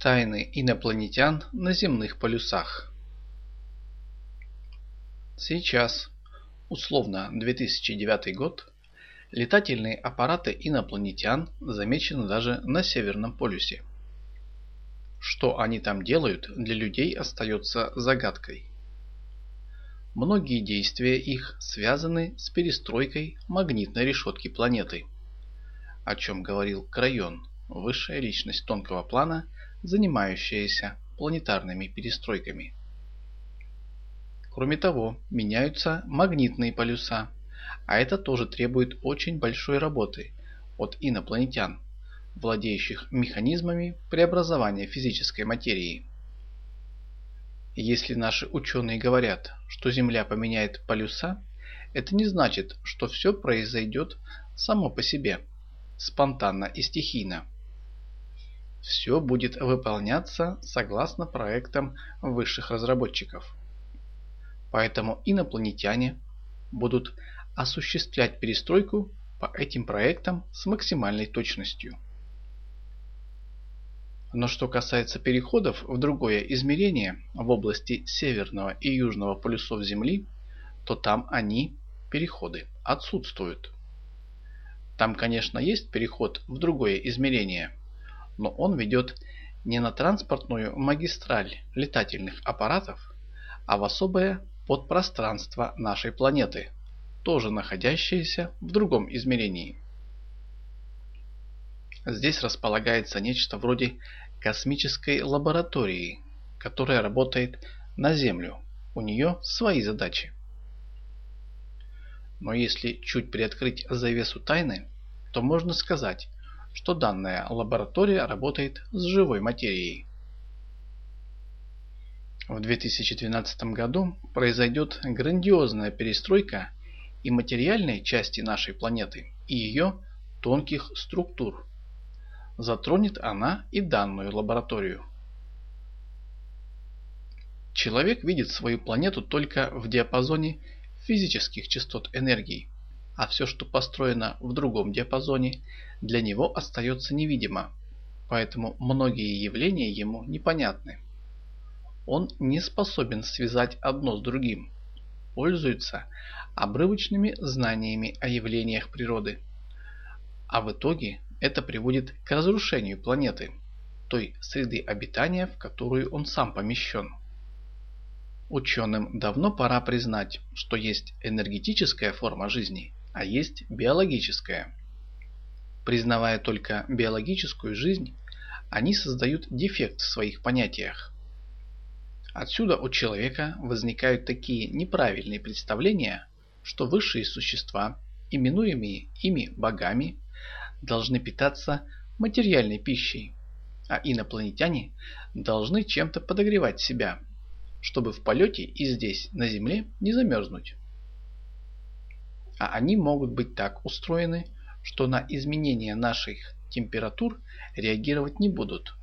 Тайны инопланетян на земных полюсах. Сейчас, условно 2009 год, летательные аппараты инопланетян замечены даже на Северном полюсе. Что они там делают, для людей остается загадкой. Многие действия их связаны с перестройкой магнитной решетки планеты, о чем говорил Крайон, высшая личность тонкого плана, занимающаяся планетарными перестройками. Кроме того, меняются магнитные полюса, а это тоже требует очень большой работы от инопланетян, владеющих механизмами преобразования физической материи. Если наши ученые говорят, что Земля поменяет полюса, это не значит, что все произойдет само по себе, спонтанно и стихийно. Все будет выполняться согласно проектам высших разработчиков. Поэтому инопланетяне будут осуществлять перестройку по этим проектам с максимальной точностью. Но что касается переходов в другое измерение в области северного и южного полюсов Земли, то там они, переходы, отсутствуют. Там, конечно, есть переход в другое измерение, но он ведет не на транспортную магистраль летательных аппаратов, а в особое подпространство нашей планеты, тоже находящееся в другом измерении. Здесь располагается нечто вроде космической лаборатории, которая работает на Землю. У нее свои задачи. Но если чуть приоткрыть завесу тайны, то можно сказать, что данная лаборатория работает с живой материей. В 2012 году произойдет грандиозная перестройка и материальной части нашей планеты, и ее тонких структур. Затронет она и данную лабораторию. Человек видит свою планету только в диапазоне физических частот энергии, а все, что построено в другом диапазоне, для него остается невидимо, поэтому многие явления ему непонятны. Он не способен связать одно с другим, пользуется обрывочными знаниями о явлениях природы, а в итоге это приводит к разрушению планеты, той среды обитания, в которую он сам помещен. Ученым давно пора признать, что есть энергетическая форма жизни, а есть биологическая. Признавая только биологическую жизнь, они создают дефект в своих понятиях. Отсюда у человека возникают такие неправильные представления, что высшие существа, именуемые ими богами, должны питаться материальной пищей, а инопланетяне должны чем-то подогревать себя, чтобы в полете и здесь, на Земле, не замерзнуть. А они могут быть так устроены, что на изменения наших температур реагировать не будут.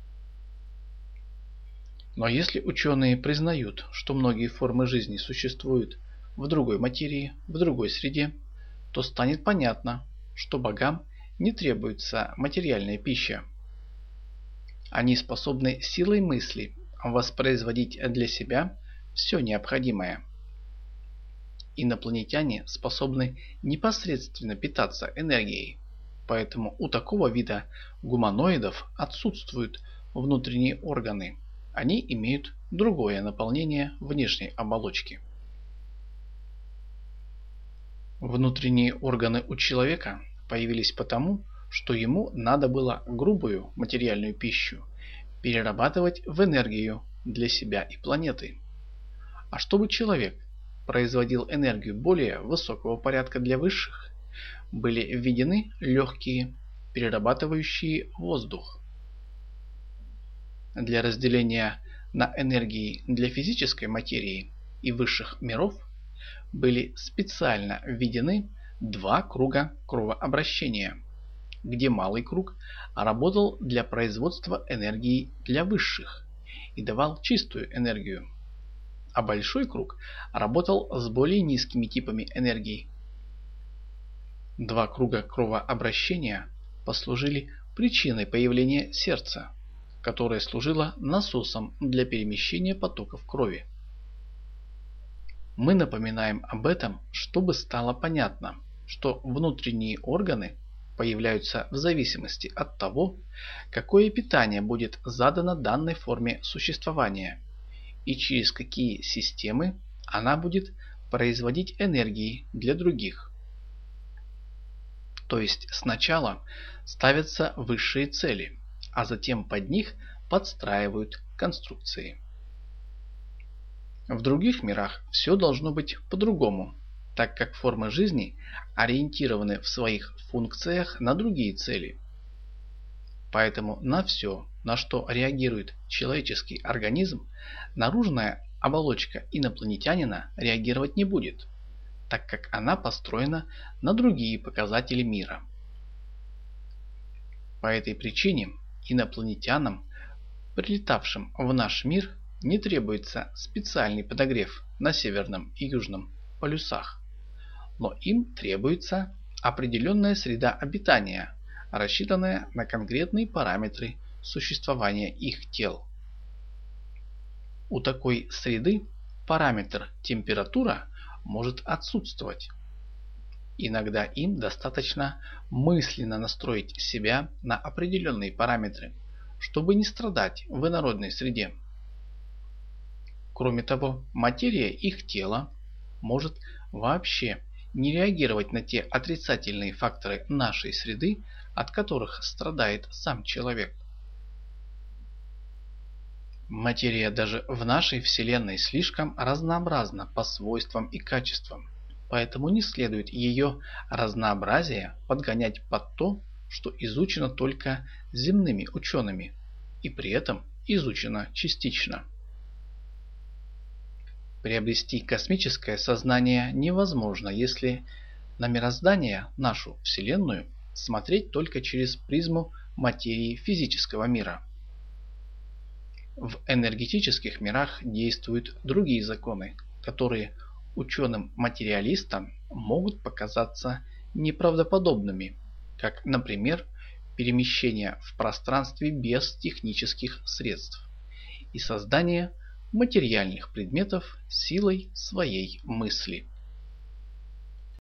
Но если ученые признают, что многие формы жизни существуют в другой материи, в другой среде, то станет понятно, что богам не требуется материальная пища. Они способны силой мысли воспроизводить для себя все необходимое. Инопланетяне способны непосредственно питаться энергией, поэтому у такого вида гуманоидов отсутствуют внутренние органы. Они имеют другое наполнение внешней оболочки. Внутренние органы у человека появились потому, что ему надо было грубую материальную пищу перерабатывать в энергию для себя и планеты. А чтобы человек производил энергию более высокого порядка для высших, были введены легкие, перерабатывающие воздух. Для разделения на энергии для физической материи и высших миров были специально введены два круга кровообращения, где малый круг работал для производства энергии для высших и давал чистую энергию, а большой круг работал с более низкими типами энергии. Два круга кровообращения послужили причиной появления сердца, которая служила насосом для перемещения потоков крови. Мы напоминаем об этом, чтобы стало понятно, что внутренние органы появляются в зависимости от того, какое питание будет задано данной форме существования и через какие системы она будет производить энергии для других. То есть сначала ставятся высшие цели, а затем под них подстраивают конструкции. В других мирах все должно быть по-другому, так как формы жизни ориентированы в своих функциях на другие цели. Поэтому на все, на что реагирует человеческий организм, наружная оболочка инопланетянина реагировать не будет, так как она построена на другие показатели мира. По этой причине инопланетянам, прилетавшим в наш мир, не требуется специальный подогрев на северном и южном полюсах, но им требуется определенная среда обитания, рассчитанная на конкретные параметры существования их тел. У такой среды параметр температура может отсутствовать. Иногда им достаточно мысленно настроить себя на определенные параметры, чтобы не страдать в инородной среде. Кроме того, материя их тела может вообще не реагировать на те отрицательные факторы нашей среды, от которых страдает сам человек. Материя даже в нашей Вселенной слишком разнообразна по свойствам и качествам, поэтому не следует ее разнообразие подгонять под то, что изучено только земными учеными, и при этом изучено частично. Приобрести космическое сознание невозможно, если на мироздание, нашу Вселенную, смотреть только через призму материи физического мира. В энергетических мирах действуют другие законы, которые ученым-материалистам могут показаться неправдоподобными, как, например, перемещение в пространстве без технических средств и создание материальных предметов силой своей мысли.